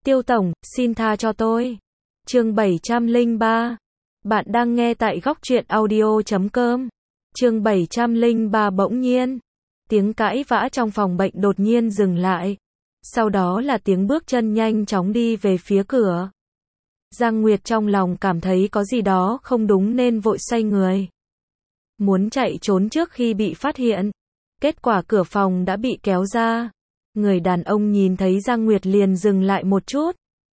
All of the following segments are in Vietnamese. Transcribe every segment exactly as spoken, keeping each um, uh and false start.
Tiêu tổng, xin tha cho tôi. Chương bảy trăm lẻ ba. Bạn đang nghe tại góc truyện audio chấm com. Chương bảy trăm lẻ ba. Bỗng nhiên, tiếng cãi vã trong phòng bệnh đột nhiên dừng lại. Sau đó là tiếng bước chân nhanh chóng đi về phía cửa. Giang Nguyệt trong lòng cảm thấy có gì đó không đúng nên vội xoay người, muốn chạy trốn trước khi bị phát hiện. Kết quả cửa phòng đã bị kéo ra. Người đàn ông nhìn thấy Giang Nguyệt liền dừng lại một chút.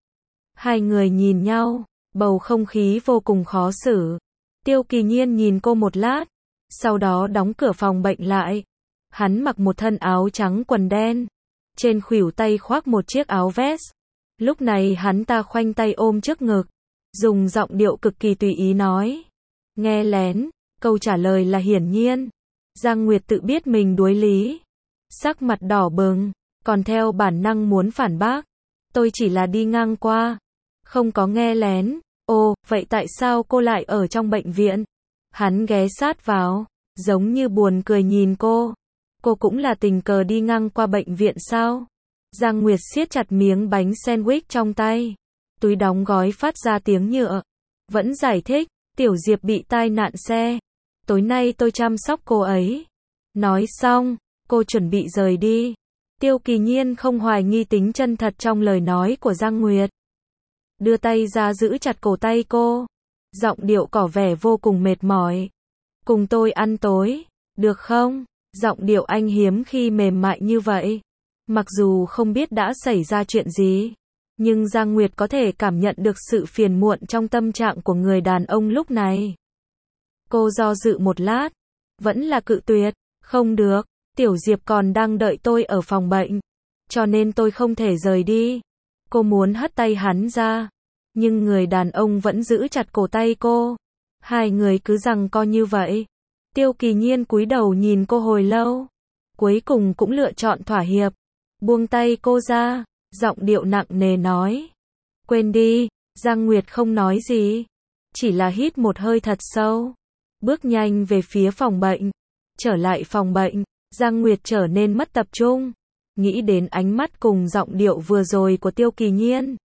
Hai người nhìn nhau, bầu không khí vô cùng khó xử. Tiêu Kỳ Nhiên nhìn cô một lát, sau đó đóng cửa phòng bệnh lại. Hắn mặc một thân áo trắng quần đen, trên khuỷu tay khoác một chiếc áo vest. Lúc này hắn ta khoanh tay ôm trước ngực, dùng giọng điệu cực kỳ tùy ý nói. Nghe lén, câu trả lời là hiển nhiên. Giang Nguyệt tự biết mình đuối lý, sắc mặt đỏ bừng, còn theo bản năng muốn phản bác. Tôi chỉ là đi ngang qua, không có nghe lén. Ồ, vậy tại sao cô lại ở trong bệnh viện? Hắn ghé sát vào, giống như buồn cười nhìn cô. Cô cũng là tình cờ đi ngang qua bệnh viện sao? Giang Nguyệt siết chặt miếng bánh sandwich trong tay. Túi đóng gói phát ra tiếng nhựa. Vẫn giải thích, Tiểu Diệp bị tai nạn xe. Tối nay tôi chăm sóc cô ấy. Nói xong, cô chuẩn bị rời đi. Tiêu Kỳ Nhiên không hoài nghi tính chân thật trong lời nói của Giang Nguyệt. Đưa tay ra giữ chặt cổ tay cô. Giọng điệu tỏ vẻ vô cùng mệt mỏi. Cùng tôi ăn tối, được không? Giọng điệu anh hiếm khi mềm mại như vậy. Mặc dù không biết đã xảy ra chuyện gì, nhưng Giang Nguyệt có thể cảm nhận được sự phiền muộn trong tâm trạng của người đàn ông lúc này. Cô do dự một lát, vẫn là cự tuyệt. Không được, Tiểu Diệp còn đang đợi tôi ở phòng bệnh, cho nên tôi không thể rời đi. Cô muốn hất tay hắn ra, nhưng người đàn ông vẫn giữ chặt cổ tay cô. Hai người cứ giằng co như vậy. Tiêu Kỳ Nhiên cúi đầu nhìn cô hồi lâu, cuối cùng cũng lựa chọn thỏa hiệp, buông tay cô ra, giọng điệu nặng nề nói. Quên đi. Giang Nguyệt không nói gì, chỉ là hít một hơi thật sâu, bước nhanh về phía phòng bệnh. Trở lại phòng bệnh, Giang Nguyệt trở nên mất tập trung, nghĩ đến ánh mắt cùng giọng điệu vừa rồi của Tiêu Kỳ Nhiên.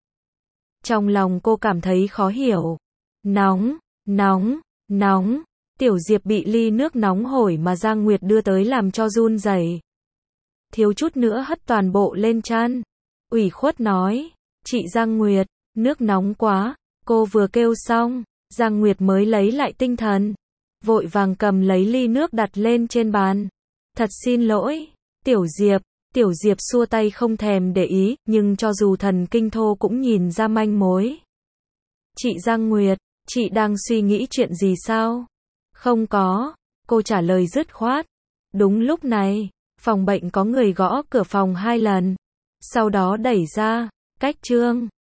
Trong lòng cô cảm thấy khó hiểu. Nóng, nóng, nóng. Tiểu Diệp bị ly nước nóng hổi mà Giang Nguyệt đưa tới làm cho run rẩy, thiếu chút nữa hất toàn bộ lên chăn. Ủy khuất nói, chị Giang Nguyệt, nước nóng quá. Cô vừa kêu xong, Giang Nguyệt mới lấy lại tinh thần, vội vàng cầm lấy ly nước đặt lên trên bàn. Thật xin lỗi, Tiểu Diệp. Tiểu Diệp xua tay không thèm để ý, nhưng cho dù thần kinh thô cũng nhìn ra manh mối. Chị Giang Nguyệt, chị đang suy nghĩ chuyện gì sao? Không có, cô trả lời dứt khoát. Đúng lúc này, phòng bệnh có người gõ cửa phòng hai lần, sau đó đẩy ra. Cách Trương,